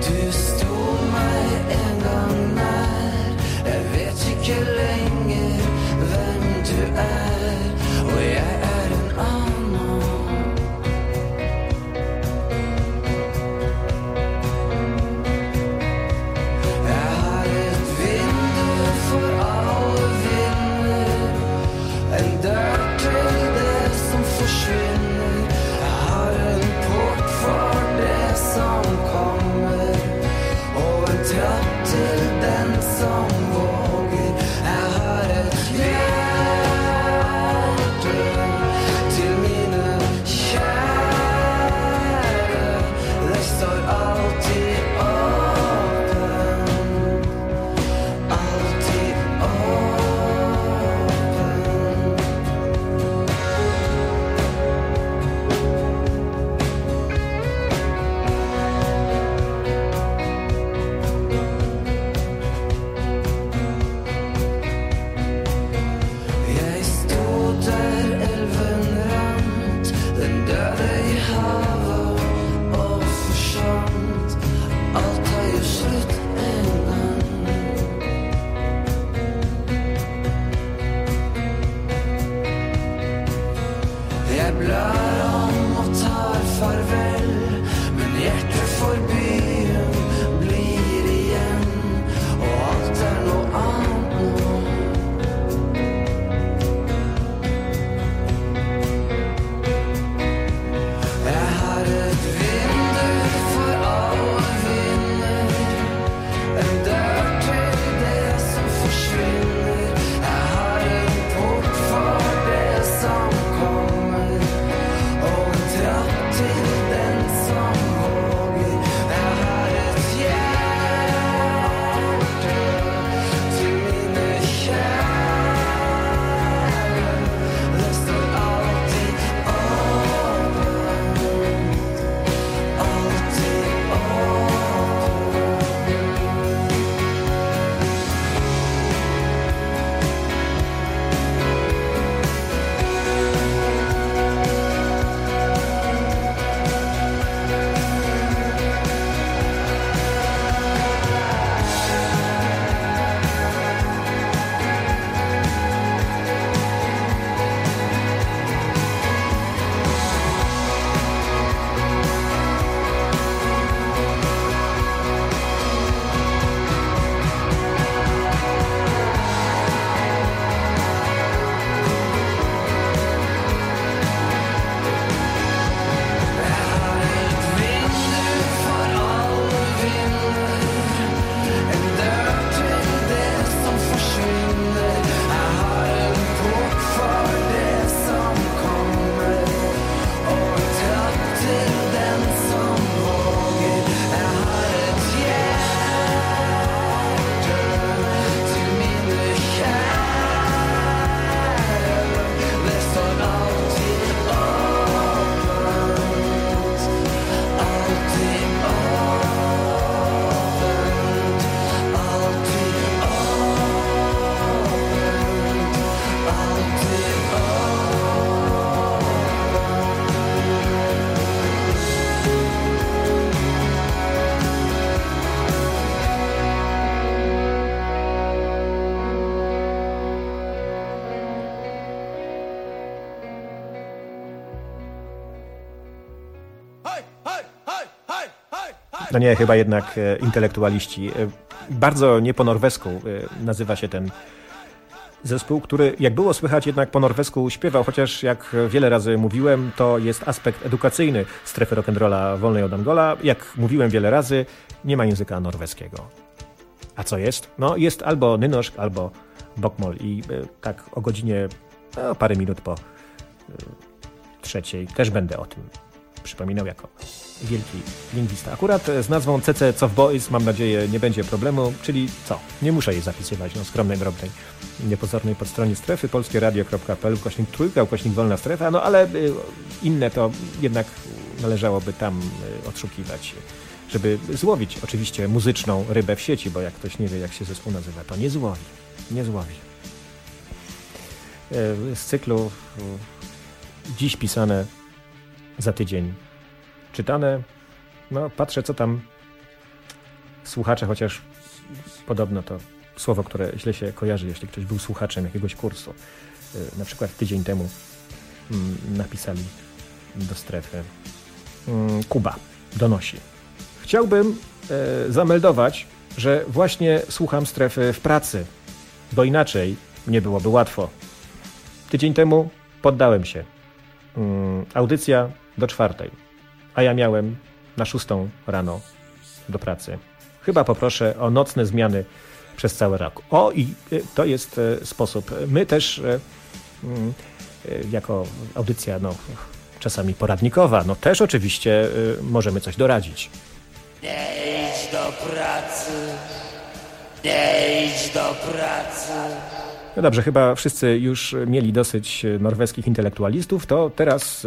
No nie, chyba jednak intelektualiści. Bardzo nie po norwesku nazywa się ten zespół, który, jak było słychać, jednak po norwesku śpiewał, chociaż jak wiele razy mówiłem, to jest aspekt edukacyjny strefy rock'n'rolla wolnej od Angola. Jak mówiłem wiele razy, nie ma języka norweskiego. A co jest? No jest albo nynorsk, albo bokmål i tak o godzinie, parę minut po trzeciej też będę o tym przypominał jako wielki lingwista. Akurat z nazwą CC Cof Boys, mam nadzieję, nie będzie problemu, czyli co? Nie muszę jej zapisywać na skromnej, drobnej, niepozornej podstronie strefy polskieradio.pl/trójka/wolna strefa, no ale inne to jednak należałoby tam odszukiwać, żeby złowić oczywiście muzyczną rybę w sieci, bo jak ktoś nie wie, jak się zespół nazywa, to nie złowi. Nie złowi. Z cyklu dziś pisane, za tydzień czytane. No, patrzę, co tam słuchacze, chociaż podobno to słowo, które źle się kojarzy, jeśli ktoś był słuchaczem jakiegoś kursu. Na przykład tydzień temu napisali do strefy. Kuba donosi. Chciałbym zameldować, że właśnie słucham strefy w pracy, bo inaczej nie byłoby łatwo. Tydzień temu poddałem się. Audycja do 4, a ja miałem na 6 rano do pracy. Chyba poproszę o nocne zmiany przez cały rok. O, i to jest sposób. My też jako audycja czasami poradnikowa, też oczywiście możemy coś doradzić. Nie idź do pracy, nie idź do pracy. No dobrze, chyba wszyscy już mieli dosyć norweskich intelektualistów, to teraz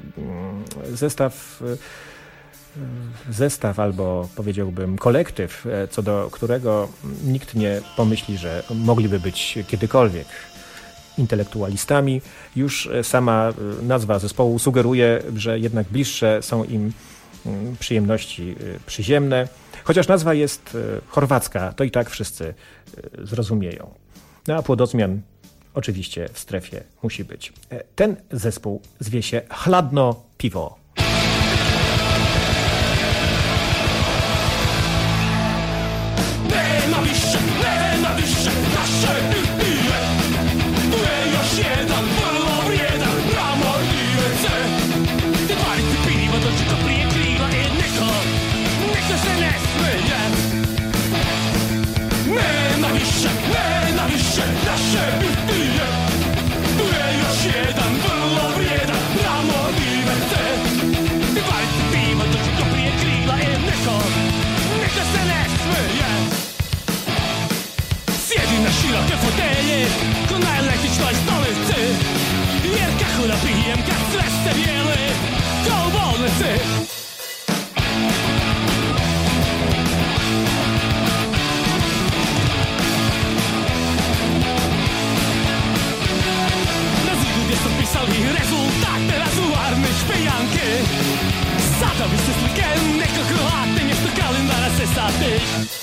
zestaw albo powiedziałbym kolektyw, co do którego nikt nie pomyśli, że mogliby być kiedykolwiek intelektualistami. Już sama nazwa zespołu sugeruje, że jednak bliższe są im przyjemności przyziemne. Chociaż nazwa jest chorwacka, to i tak wszyscy zrozumieją. No a płodozmian oczywiście w strefie musi być. Ten zespół zwie się Chladno Piwo. Nenavyšće naše pije, tu je još jedan vrlo vrijedan ramorljivece. Te variti piva dočeka prije krila neka se ne smeje. Nenavyšće naše pije, tu je još jedan vrlo vrijedan ramorljivece. Te variti piva dočeka prije krila neka se ne smeje. Sjedi na široke fotelje, ko na električnoj stolici, jer kako da pijem kad sve ste bijeli, kao u bolnici. Na zidu gdje su pisali rezultate razularne špejanke, sada bi se slike nekog hlate, mjesto kalendara se sati.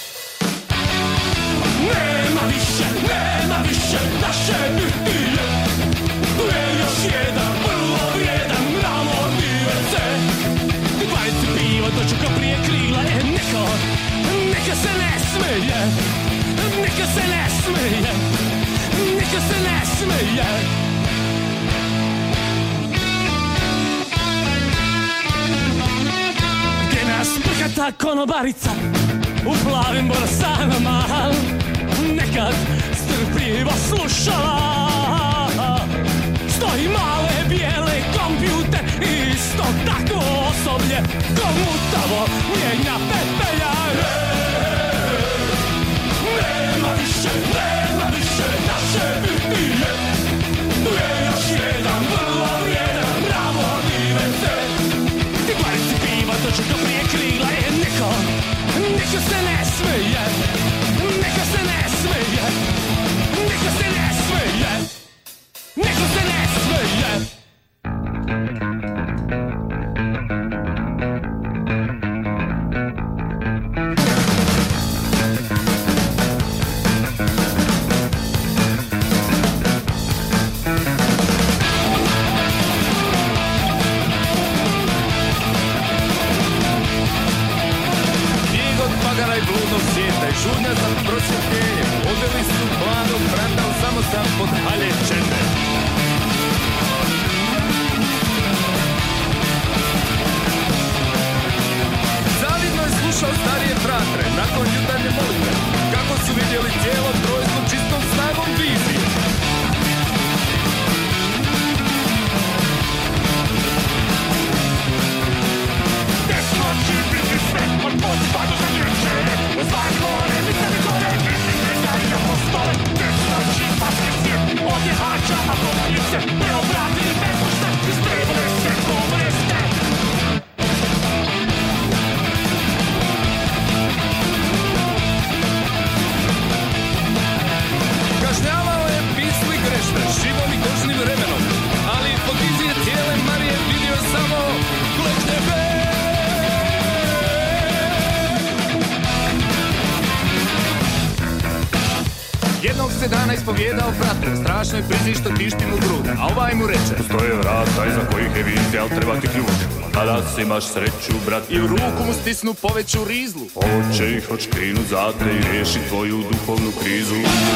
Nema više naše pije, tu je još jedan vrlo vrijedan ramorljivece. Ti bajci piva dočeka prije krila, neka se ne smeje, neka se ne smeje, neka se ne smeje. Gdje nas prhata konobarica u plavim borasanama, nekad strpljivo slušala. Stoji male bijele kompjuter i isto takvo osoblje ko mutavo mijenja pepelja. Nema više naše pije, tu je još jedan vrlo vrijedan ramorljivece. Ti parici piva dočeka prije krila neka se ne smeje, neka se ne smeje, neka se ne smeje, neka se ne smeje. Žudnja za prosvjetljenjem, odveli su planom, vratal samo sam pod halječene. Zavidno je slušao starije fratre, nakon jutarnje molitve, kako su vidjeli cijelo trojstvo čistom snagom vizije. Desno će biti sve, od podpadu za nječere, zvak gore, mislim gore, mislim da je apostole. Desno će paske svijet, odjehača, a komunice, preobratili bezdušne, isprevole se komuniste. jednog se dana ispovjedao fratu strašnoj prizi što tišti mu grude, a ovaj mu reče: postoje vrata iza kojih je vizija, ali treba ti ključ. Kada si imaš sreću, brat, i u ruku mu stisnu poveću rizlu. ovo će ih odškrinut za te i riješi tvoju duhovnu krizu.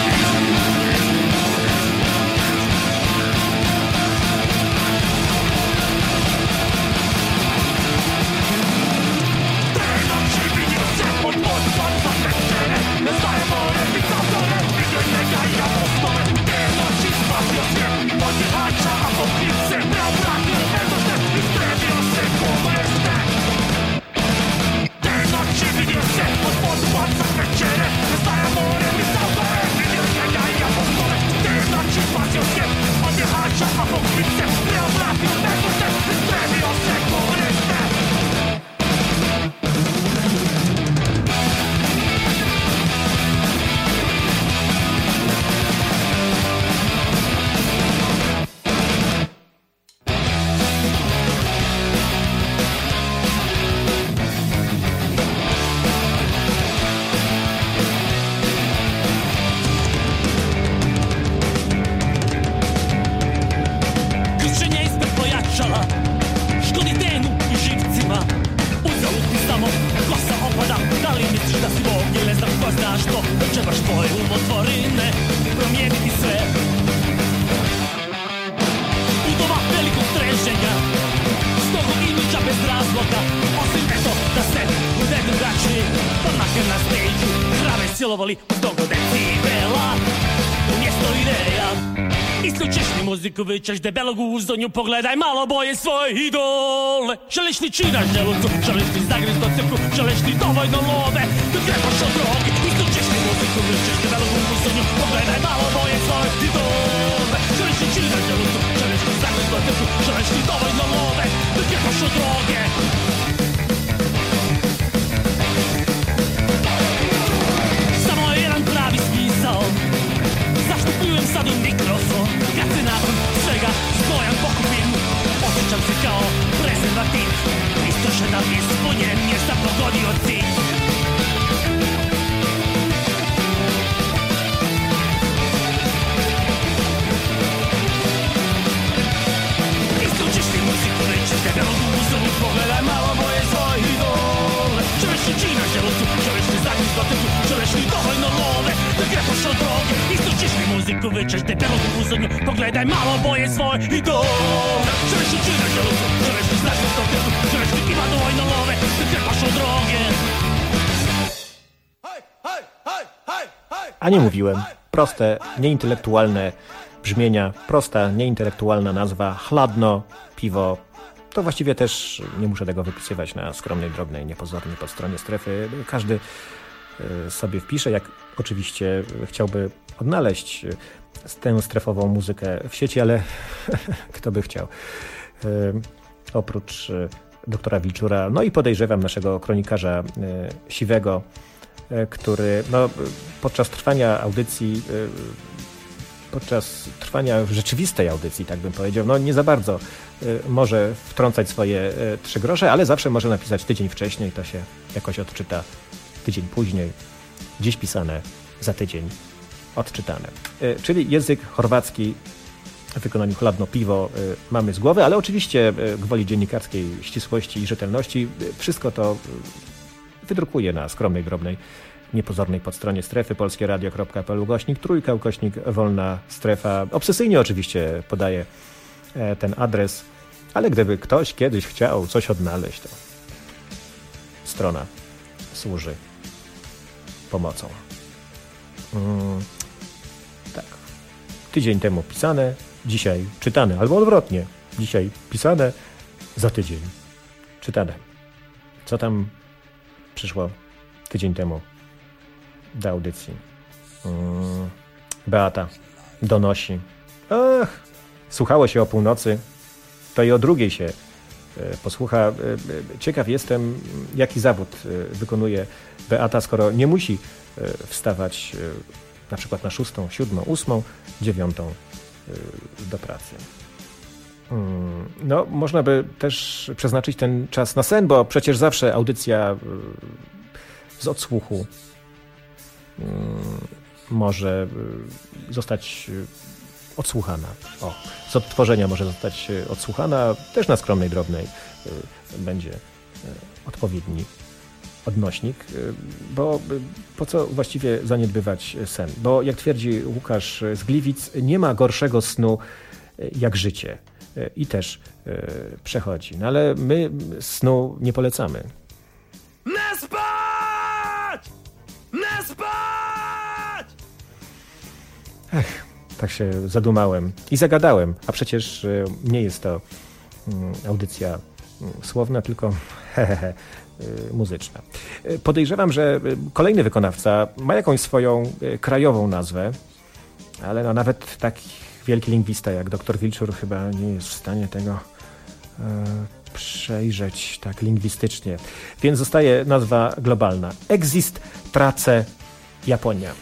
Silovali uz dogo decibela umjesto ideja. Isključiš li muziku, vičeš debelog uzdonju, pogledaj malo boje svoje idole. Želiš li čina želucu, želiš li zagrizt od crku, želiš li dovoljno love da krepaš od drogi. Isključiš li muziku, vičeš debelog uzdonju, pogledaj malo boje svoje idole. Želiš li čina želucu, želiš li zagrizt od crku, želiš li dovoljno love da krepaš od droge. Zašto pljujem sad u mikrofon, kad se nakon svega zgojam pokupim? Osjećam se kao prezervativ, istrošena mi je ispunjen jer sam pogodio cilj. Isključiš li muziku, nećeš debelog uzornu, pogledaj malo moje svoje idole. Želiš li čina želucu, želiš li zagrizt do teku, želiš li dovoljno love da krepaš od droge. Isključiš li muziku, vičeš debelog uzornu, pogledaj malo boje svoje idole. Želiš li čina želucu, želiš li zagrizt do teku, želiš li ima dovoljno love da krepaš od droge. A nie mówiłem. Proste, nieintelektualne brzmienia, prosta, nieintelektualna nazwa, chladno, piwo. To właściwie też nie muszę tego wypisywać na skromnej, drobnej, niepozornej podstronie strefy. Każdy sobie wpisze, jak oczywiście chciałby odnaleźć tę strefową muzykę w sieci, ale kto by chciał. Oprócz doktora Wilczura, no i podejrzewam naszego kronikarza Siwego, który podczas trwania audycji, podczas trwania rzeczywistej audycji, tak bym powiedział, nie za bardzo może wtrącać swoje 3 grosze, ale zawsze może napisać tydzień wcześniej, to się jakoś odczyta tydzień później. Dziś pisane, za tydzień odczytane. Czyli język chorwacki w wykonaniu Chladno piwo mamy z głowy, ale oczywiście gwoli dziennikarskiej ścisłości i rzetelności wszystko to wydrukuję na skromnej, drobnej, niepozornej podstronie strefy polskieradio.pl/3/wolna strefa. Obsesyjnie oczywiście podaję ten adres, ale gdyby ktoś kiedyś chciał coś odnaleźć, to strona służy pomocą. Tak. Tydzień temu pisane, dzisiaj czytane, albo odwrotnie. Dzisiaj pisane, za tydzień czytane. Co tam przyszło tydzień temu do audycji? Beata donosi. Słuchało się o północy, to i o 2:00 się posłucha. Ciekaw jestem, jaki zawód wykonuje Beata, skoro nie musi wstawać na przykład na 6, 7, 8, 9 do pracy. Można by też przeznaczyć ten czas na sen, bo przecież zawsze audycja z odsłuchu może zostać odsłuchana. Z odtworzenia może zostać odsłuchana, też na skromnej, drobnej będzie odpowiedni odnośnik, bo po co właściwie zaniedbywać sen? Bo jak twierdzi Łukasz z Gliwic, nie ma gorszego snu jak życie i też przechodzi. No ale my snu nie polecamy. Nie spać! Nie spać! Tak się zadumałem i zagadałem, a przecież nie jest to audycja słowna, tylko muzyczna. Podejrzewam, że kolejny wykonawca ma jakąś swoją krajową nazwę, ale no nawet taki wielki lingwista jak dr Wilczur chyba nie jest w stanie tego przejrzeć tak lingwistycznie. Więc zostaje nazwa globalna. Exist Trace Japonia.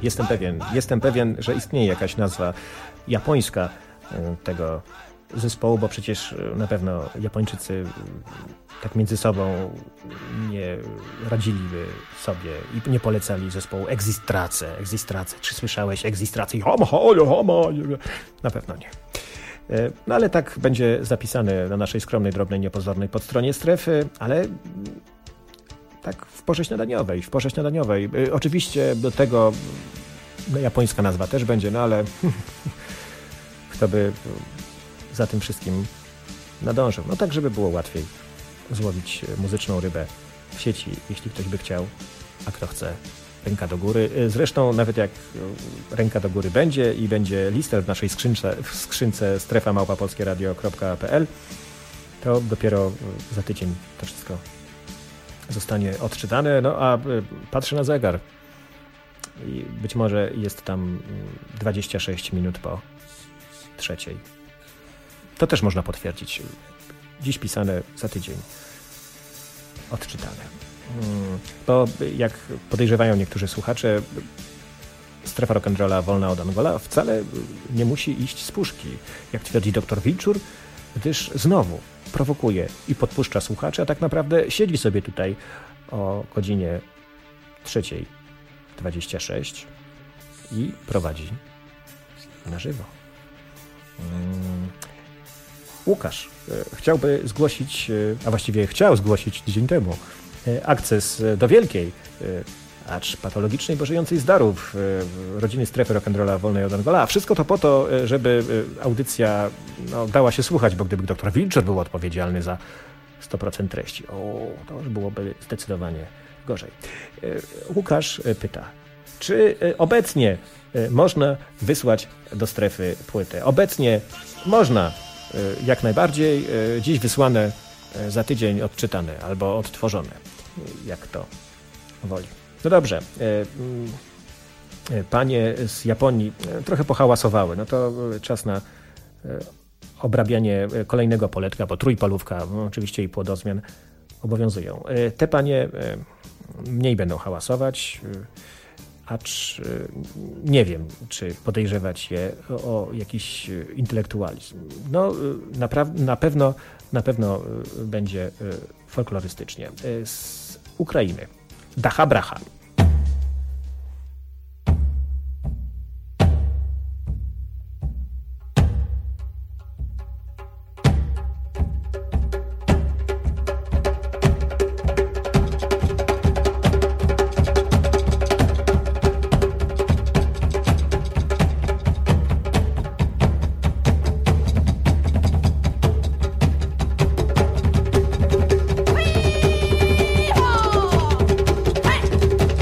Jestem pewien, że istnieje jakaś nazwa japońska tego zespołu, bo przecież na pewno Japończycy tak między sobą nie radziliby sobie i nie polecali zespołu Existrace. Czy słyszałeś Existrace? Na pewno nie. No ale tak będzie zapisane na naszej skromnej, drobnej, niepozornej podstronie strefy, ale tak w porze śniadaniowej. Oczywiście do tego japońska nazwa też będzie, no ale kto by za tym wszystkim nadążył. No tak, żeby było łatwiej złowić muzyczną rybę w sieci, jeśli ktoś by chciał, a kto chce, ręka do góry. Zresztą nawet jak ręka do góry będzie i będzie lista w naszej skrzynce strefa@polskieradio.pl, to dopiero za tydzień to wszystko zostanie odczytane. No a patrzę na zegar i być może jest tam 26 minut po 3:00. To też można potwierdzić. Dziś pisane, za tydzień odczytane. Bo jak podejrzewają niektórzy słuchacze, strefa rock'n'rolla wolna od Angola wcale nie musi iść z puszki, jak twierdzi dr Wilczur, gdyż znowu prowokuje i podpuszcza słuchaczy, a tak naprawdę siedzi sobie tutaj o godzinie 3:26 i prowadzi na żywo. Łukasz chciałby zgłosić, a właściwie chciał zgłosić tydzień temu, akces do wielkiej, acz patologicznej, bo żyjącej z darów rodziny strefy rock'n'rolla wolnej od Angola. A wszystko to po to, żeby audycja dała się słuchać, bo gdyby dr Wilczur był odpowiedzialny za 100% treści, to już byłoby zdecydowanie gorzej. Łukasz pyta, czy obecnie można wysłać do strefy płytę? Obecnie można, jak najbardziej. Dziś wysłane, za tydzień odczytane albo odtworzone, jak to woli. No dobrze, panie z Japonii trochę pohałasowały. No to czas na obrabianie kolejnego poletka, bo trójpolówka, oczywiście i płodozmian obowiązują. Te panie mniej będą hałasować, acz nie wiem, czy podejrzewać je o jakiś intelektualizm. No, na pewno będzie folklorystycznie. Z Ukrainy. Dacha Bracha. Hey!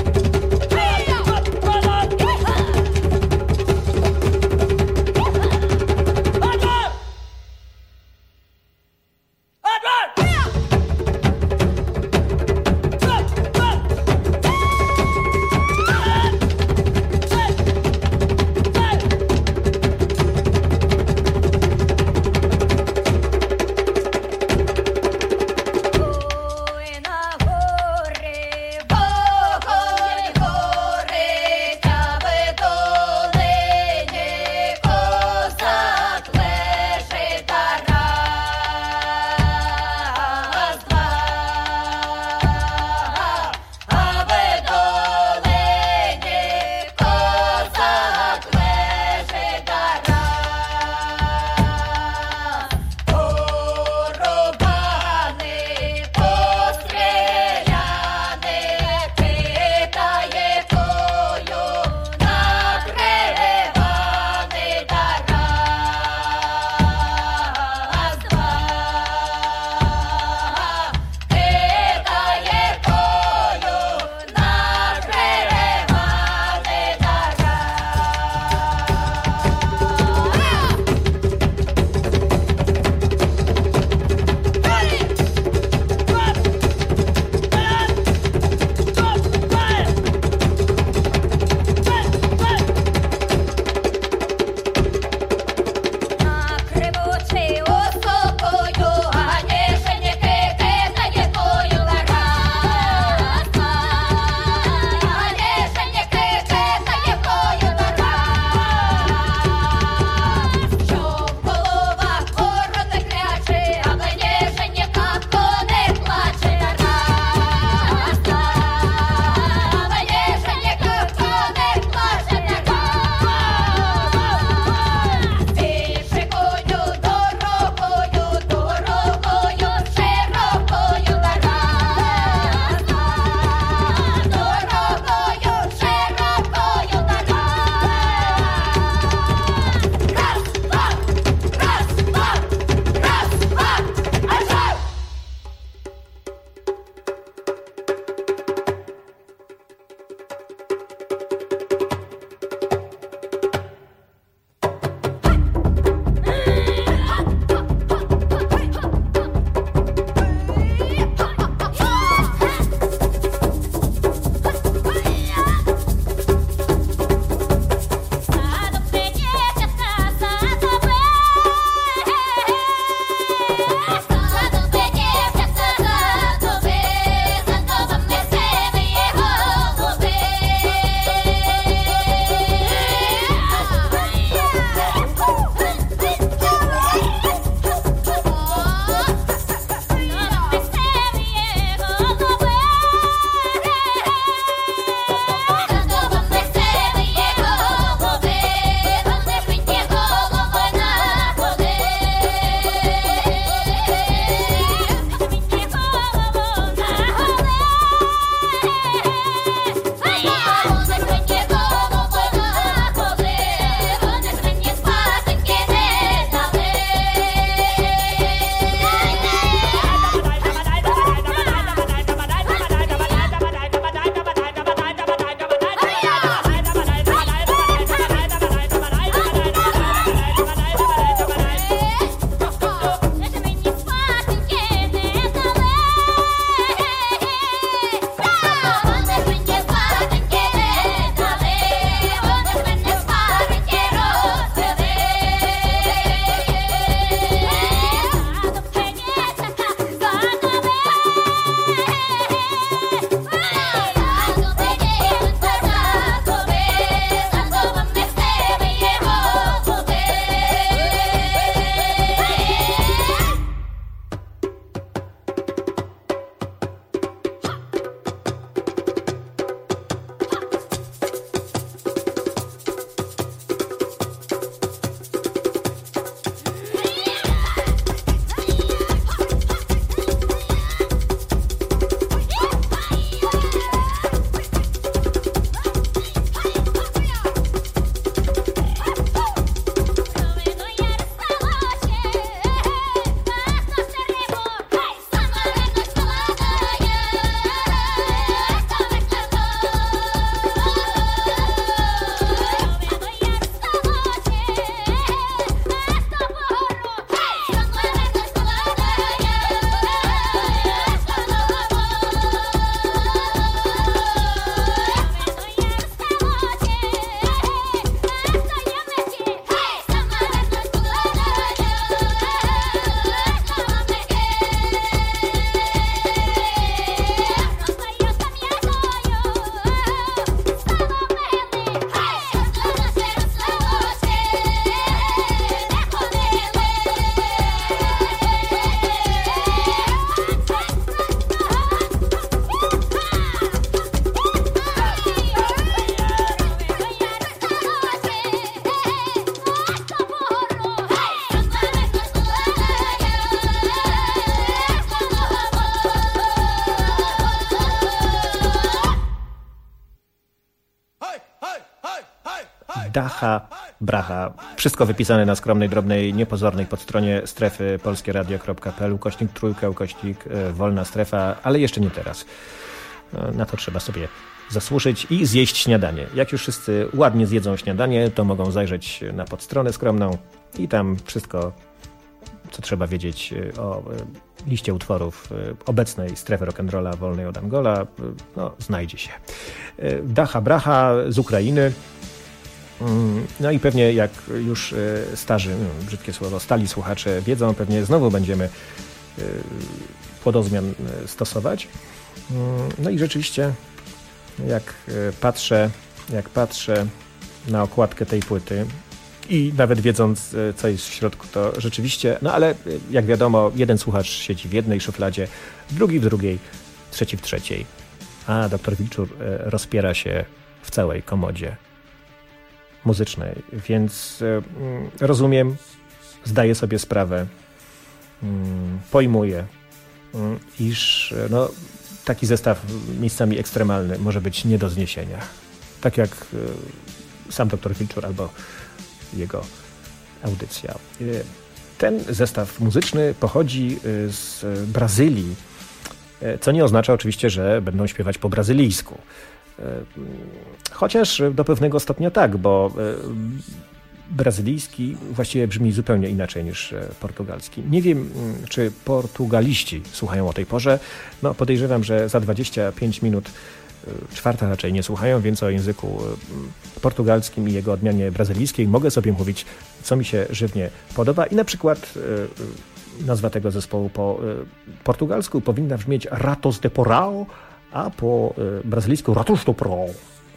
Dacha Bracha. Wszystko wypisane na skromnej, drobnej, niepozornej podstronie strefy polskieradio.pl, /3, wolna strefa, ale jeszcze nie teraz. Na to trzeba sobie zasłużyć i zjeść śniadanie. Jak już wszyscy ładnie zjedzą śniadanie, to mogą zajrzeć na podstronę skromną i tam wszystko, co trzeba wiedzieć o liście utworów obecnej strefy rock'n'rolla wolnej od Angola, znajdzie się. Dacha Bracha z Ukrainy. No i pewnie jak już starzy, brzydkie słowo, stali słuchacze wiedzą, pewnie znowu będziemy płodozmian stosować. No i rzeczywiście jak patrzę na okładkę tej płyty i nawet wiedząc, co jest w środku, to rzeczywiście, ale jak wiadomo, jeden słuchacz siedzi w jednej szufladzie, drugi w drugiej, trzeci w trzeciej, a dr Wilczur rozpiera się w całej komodzie muzycznej, więc rozumiem, zdaję sobie sprawę, pojmuję, iż taki zestaw miejscami ekstremalny może być nie do zniesienia. Tak jak sam dr Wilczur albo jego audycja. Ten zestaw muzyczny pochodzi z Brazylii, co nie oznacza oczywiście, że będą śpiewać po brazylijsku. Chociaż do pewnego stopnia tak, bo brazylijski właściwie brzmi zupełnie inaczej niż portugalski. Nie wiem, czy portugaliści słuchają o tej porze. Podejrzewam, że za 25 minut czwarta raczej nie słuchają, więc o języku portugalskim i jego odmianie brazylijskiej mogę sobie mówić, co mi się żywnie podoba. I na przykład nazwa tego zespołu po portugalsku powinna brzmieć Ratos de Porão, a po brazylijsku Ratos do Porão.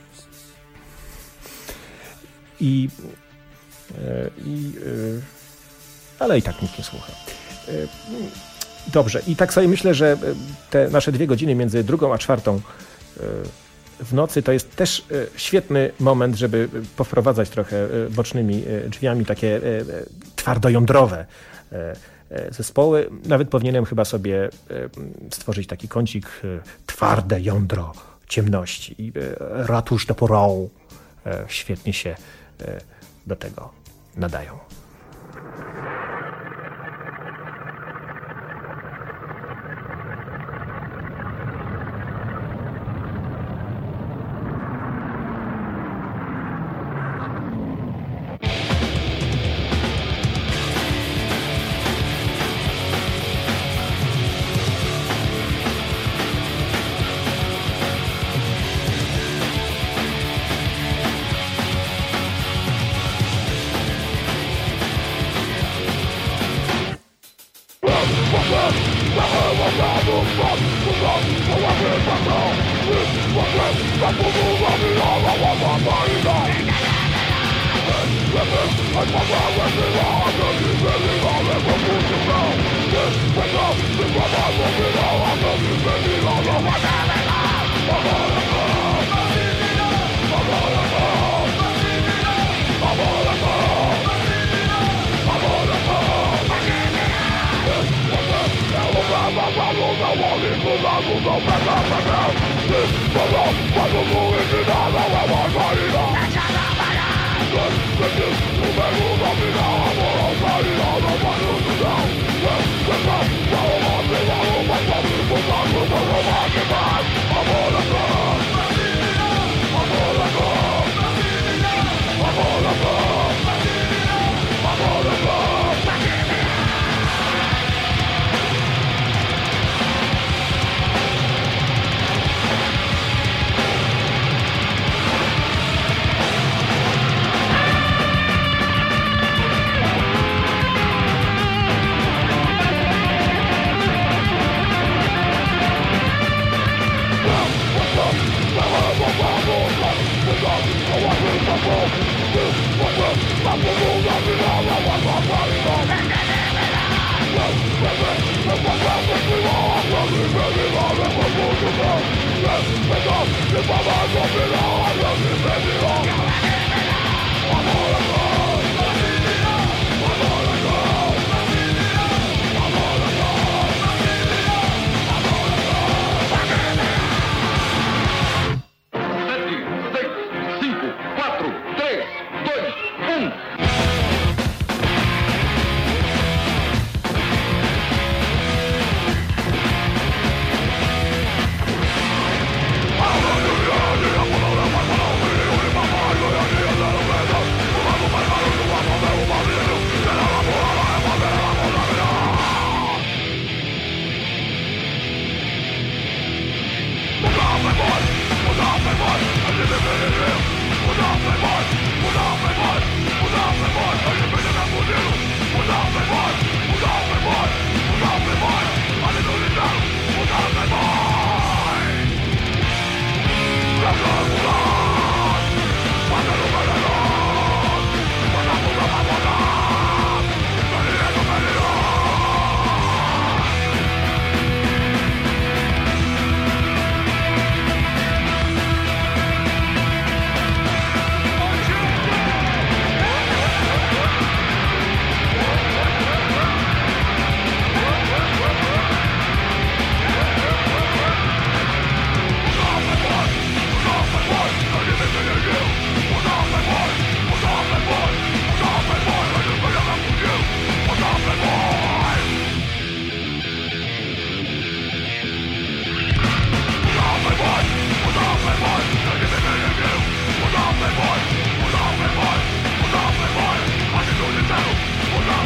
Ale i tak nikt nie słucha. Dobrze, i tak sobie myślę, że te nasze 2 godziny między 2 a 4 w nocy to jest też świetny moment, żeby powprowadzać trochę bocznymi drzwiami takie twardojądrowe zespoły. Nawet powinienem chyba sobie stworzyć taki kącik twarde jądro ciemności. I Ratus de Porão świetnie się do tego nadają.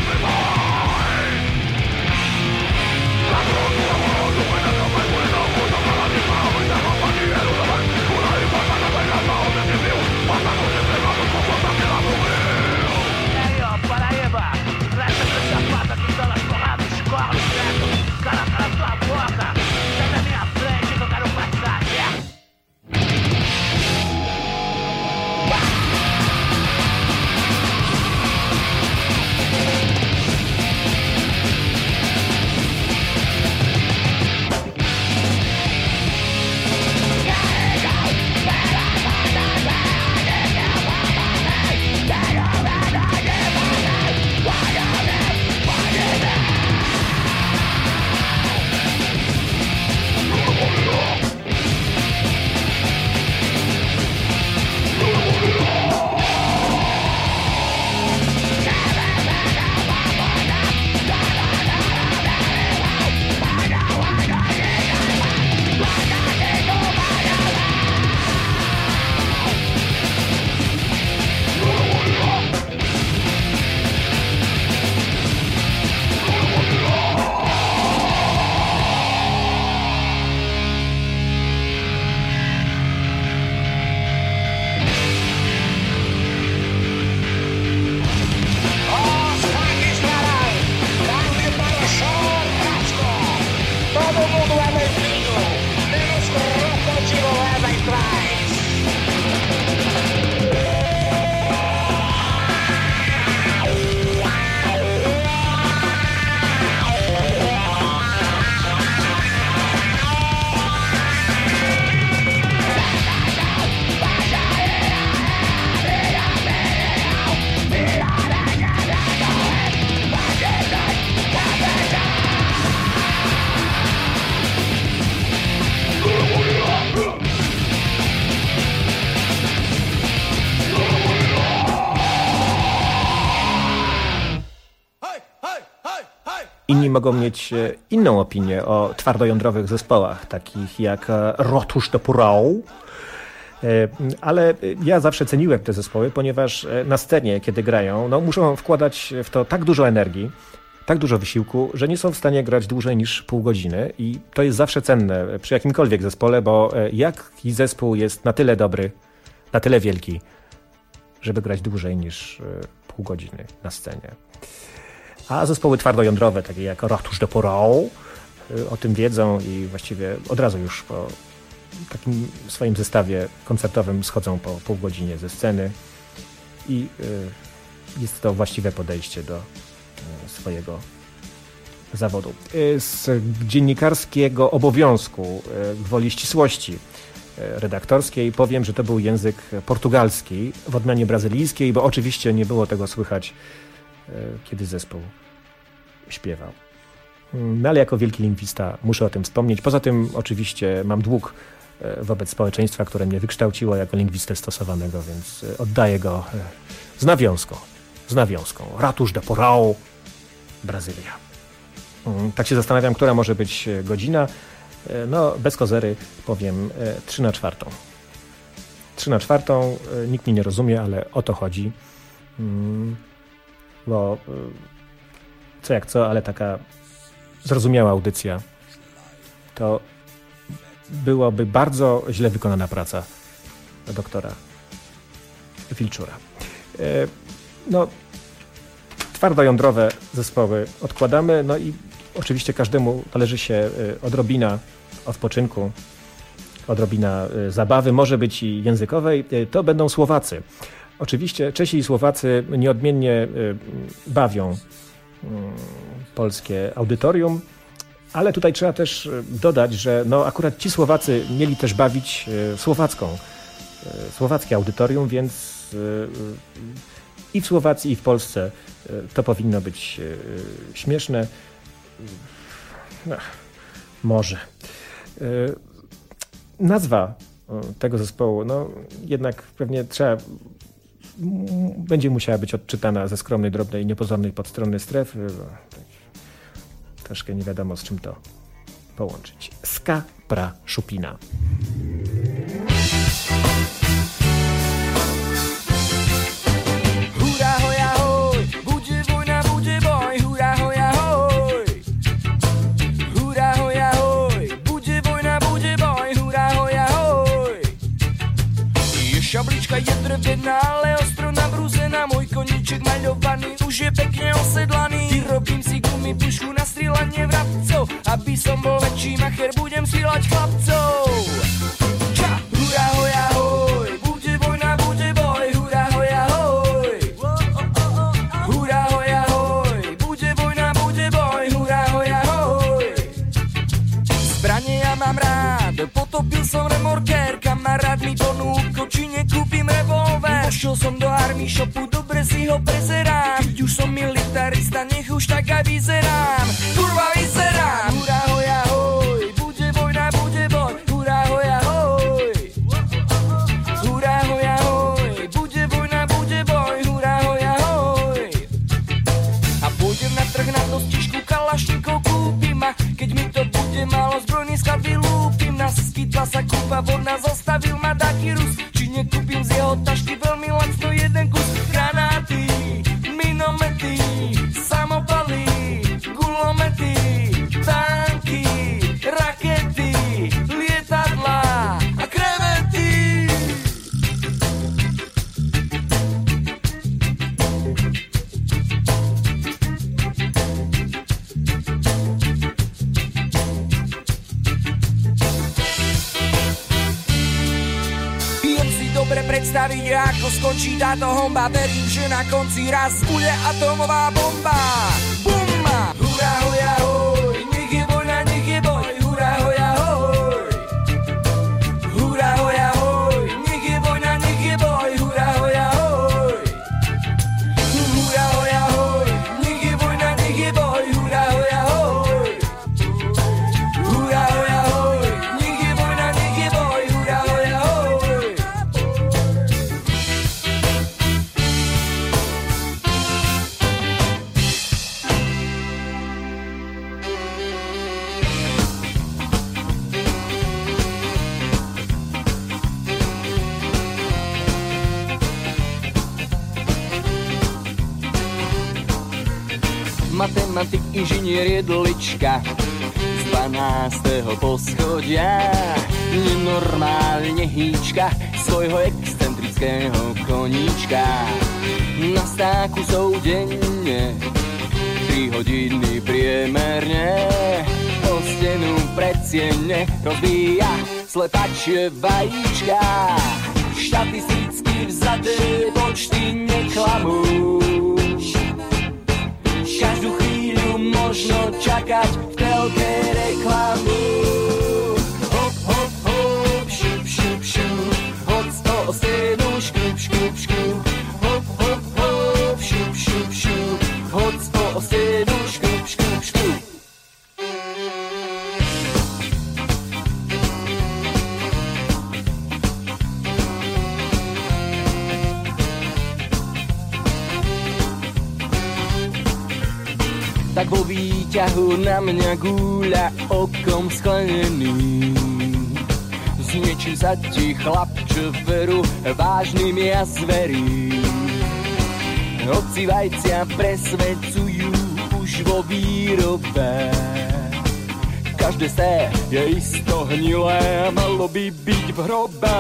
Inni mogą mieć inną opinię o twardojądrowych zespołach, takich jak Rotusz de Purau, ale ja zawsze ceniłem te zespoły, ponieważ na scenie, kiedy grają, no, muszą wkładać w to tak dużo energii, tak dużo wysiłku, że nie są w stanie grać dłużej niż pół godziny i to jest zawsze cenne przy jakimkolwiek zespole, bo jaki zespół jest na tyle dobry, na tyle wielki, żeby grać dłużej niż pół godziny na scenie. A zespoły twardojądrowe, takie jak Rotusz de Purau, o tym wiedzą i właściwie od razu już po takim swoim zestawie koncertowym schodzą po pół godzinie ze sceny i jest to właściwe podejście do swojego zawodu. Z dziennikarskiego obowiązku, gwoli ścisłości redaktorskiej powiem, że to był język portugalski w odmianie brazylijskiej, bo oczywiście nie było tego słychać, kiedy zespół śpiewał. No ale jako wielki lingwista muszę o tym wspomnieć. Poza tym oczywiście mam dług wobec społeczeństwa, które mnie wykształciło jako lingwistę stosowanego, więc oddaję go z nawiązką. Rotusz de Purau, Brazylia. Tak się zastanawiam, która może być godzina. No, bez kozery powiem 3:04. 3:04, nikt mnie nie rozumie, ale o to chodzi. Bo co jak co, ale taka zrozumiała audycja to byłoby bardzo źle wykonana praca doktora Wilczura. No, twardojądrowe zespoły odkładamy, no i oczywiście każdemu należy się odrobina odpoczynku, odrobina zabawy, może być i językowej, to będą Słowacy. Oczywiście Czesi i Słowacy nieodmiennie bawią polskie audytorium, ale tutaj trzeba też dodać, że no akurat ci Słowacy mieli też bawić słowackie audytorium, więc i w Słowacji, i w Polsce to powinno być śmieszne. No, może. Nazwa tego zespołu, no jednak pewnie będzie musiała być odczytana ze skromnej, drobnej, niepozornej podstrony strefy. Troszkę nie wiadomo, z czym to połączyć. Ska pra szupina. Hurra, hoja, hoj, budzie wojna, budzie boj. vyrovnaný, už je pekne osedlaný. Vyrobím si gumy, pušku na strieľanie vrabcov. Aby som bol väčší macher, budem strieľať chlapcov. Ča, hurá, hoj, ahoj, bude vojna, bude boj, hurá, hoj, ahoj. Hurá, hoj, ahoj, bude vojna, bude boj, hurá, hoj, ahoj. Zbranie ja mám rád, potopil som remorker, kamarát mi ponúkol, či nekúpim revolver. Pošiel som do army shopu, dobre si ho prezerám. Keď už som militarista, nech už tak aj vyzerám. Kurva vyzerám, hurá, hoj, ahoj, bude vojna, bude boj, hurá, hoj, ahoj. Hurá, hoj, ahoj, bude vojna, bude boj, hurá, hoj, ahoj. A pôjdem na trh na dostižku, kalašníkov kúpim a keď mi to bude malo, zbrojný sklad vylúpim. Naskytla sa kúpa vodná, zastavil ma taký Rus. Či nekúpim z jeho tašky veľmi lacno jeden kus. Granáty, minomety, samopaly, gulomety, tanky, rakety, lietadlá a krevety. Dobre predstaviť, ako skončí táto homba. Verím, že na konci raz bude atomová bomba. Bumma! Hurá, hoj, ahoj, nech je vojna, nech je boj. Hurá, hoj, ahoj. Hurá, hoj, ahoj, nech je vojna, nech je boj. Hurá, hoj, ahoj. Hurá, hoj, ahoj, nech je vojna, nech je boj. Hurá, hoj, ahoj. Hurá, hoj, ahoj, nech je vojna, nech je boj. Hurá, hoj, ahoj. Matematik, inžinier, jedlička z 12. poschodia. Nenormálne hýčka svojho excentrického koníčka. Na stáku sú denne 3 hodiny priemerne. O stenu predsiene rozbíja slepačie vajíčka. Štatisticky vzaté počty neklamú. Každú chvíľu možno čakať v telke reklamu. Hop, hop, hop, šup, šup, šup, hoď o stenu, škrup, škrup, škrup. Hop, hop, hop, šup, šup, šup, hoď o stenu, škrup, škrup, škrup. Tak vo výťahu na mňa gúľa okom sklenený. S niečím sa ti chlapče veru vážnym ja zverím. Hoci vajcia presvedcujú už vo výrobe. Každé sté je isto hnilé, malo by byť v hrobe.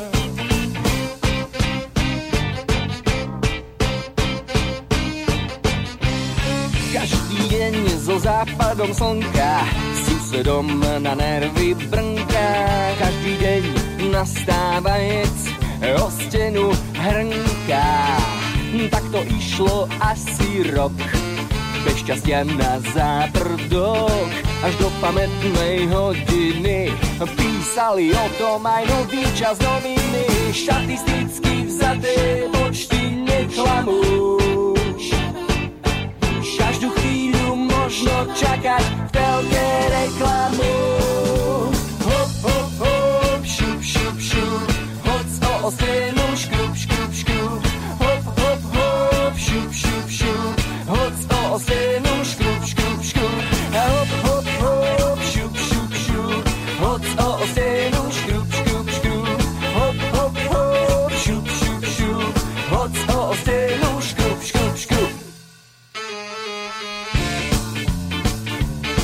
Každý deň so západom slnka susedom na nervy brnká. Každý deň nastávajec o stenu hrnká. Tak to išlo asi rok, bez šťastia na záprdok. Až do pamätnej hodiny písali o tom aj nový čas noviny. Štatisticky vzaté počty neklamú. Každú chvíľu možno čakať v telke reklamu. Hop, hop, hop, šup, šup, šup, hoď o stenu, škrup, škrup, škrup. Hop, hop, hop, šup, šup, šup, hoď o stenu, škrup, škrup, škrup. Hop, hop, hop, šup, šup, šup, hoď o stenu, škrup, škrup, škrup. Hop, hop, hop, šup, šup, šup, hoď o stenu, škrup, škrup, škrup.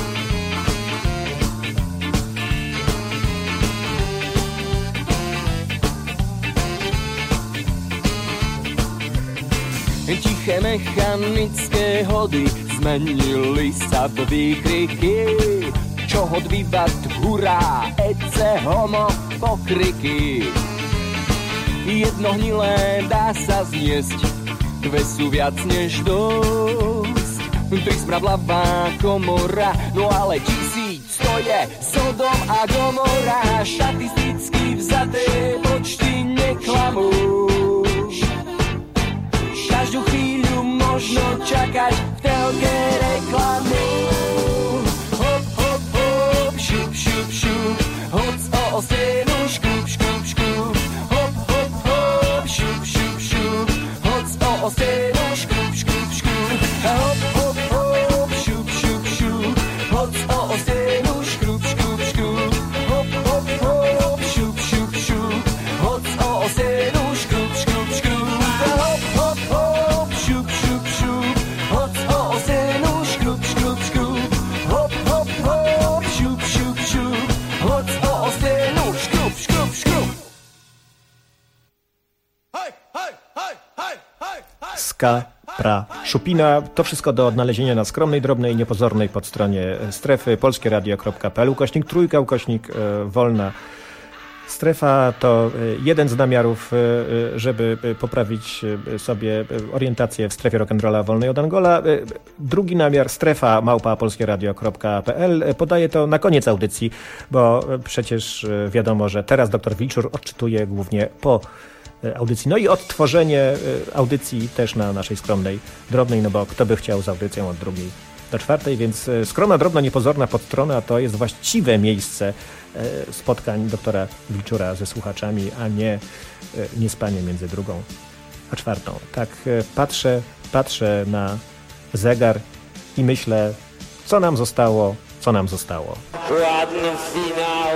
tiché mechanické hody zmenili sa v výkriky. Čo hod výbat, hurá, ece, homo, pokriky. Jedno hnilé dá sa zniesť, dve sú viac než dosť. Tri smradlavá komora, no ale 1000 to je Sodom a Gomora. Štatisticky vzaté počty neklamú. Každú chvíľu možno čakať v telke reklamu. Hop, hop, hop, šup, šup, šup, hoc o stenu, škup, škup, škup. Hop, hop, hop, šup, šup, šup, hoc o stenu, škup, škup, škup. Hop, hop, hop, šup, šup, šup, hoc o stenu, škup, škup, škup. Hop, hop, hop, šup, šup, šup, hoc o stenu, škup, škup, škup. Hop, hop, hop, šup, šup, šup, hoc o stenu, škup, škup, škup. Hop, hop, hop, šup, šup, šup, hoc o stenu, škup, škup, škup. Ska, pra, szupina, to wszystko do odnalezienia na skromnej, drobnej, niepozornej podstronie strefy polskieradio.pl, /wolna strefa. To jeden z namiarów, żeby poprawić sobie orientację w strefie rock'n'rolla wolnej od Angola. Drugi namiar, strefa @polskieradio.pl. Podaję to na koniec audycji, bo przecież wiadomo, że teraz dr Wilczur odczytuje głównie po audycji. No i odtworzenie audycji też na naszej skromnej, drobnej, no bo kto by chciał z audycją od 2 do 4, więc skromna, drobna, niepozorna podstrona to jest właściwe miejsce spotkań doktora Wilczura ze słuchaczami, a nie spanie między 2 a 4. Tak patrzę na zegar i myślę, co nam zostało. Ładny finał.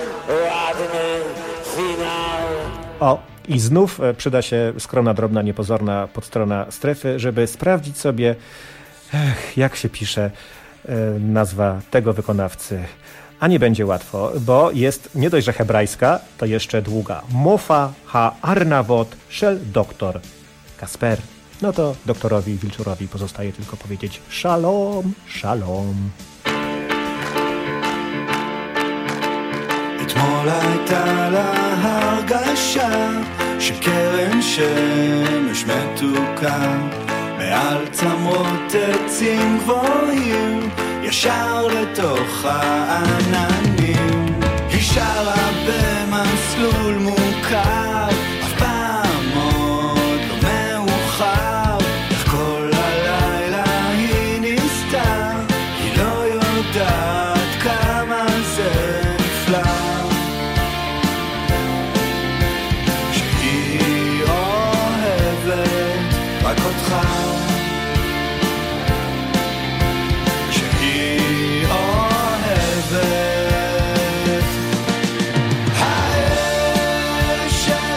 O, i znów przyda się skromna, drobna, niepozorna podstrona strefy, żeby sprawdzić sobie, jak się pisze nazwa tego wykonawcy. A nie będzie łatwo, bo jest nie dość, że hebrajska, to jeszcze długa. Mofa ha Arnavot shel doktor Kasper. No to doktorowi Wilczurowi pozostaje tylko powiedzieć shalom, shalom. אתמול הייתה לה הרגשה שקרן שמש מתוקה מעל צמרות עצים גבוהים ישר לתוך העננים. היא שרה במסלול מוכר, אף פעם עוד לא מאוחר. איך כל הלילה היא ניסתה, היא לא יודעת כמה זה נפלא. שהיא אוהבת רק אותך, שהיא אוהבת האש של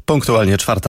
punktualnie 4.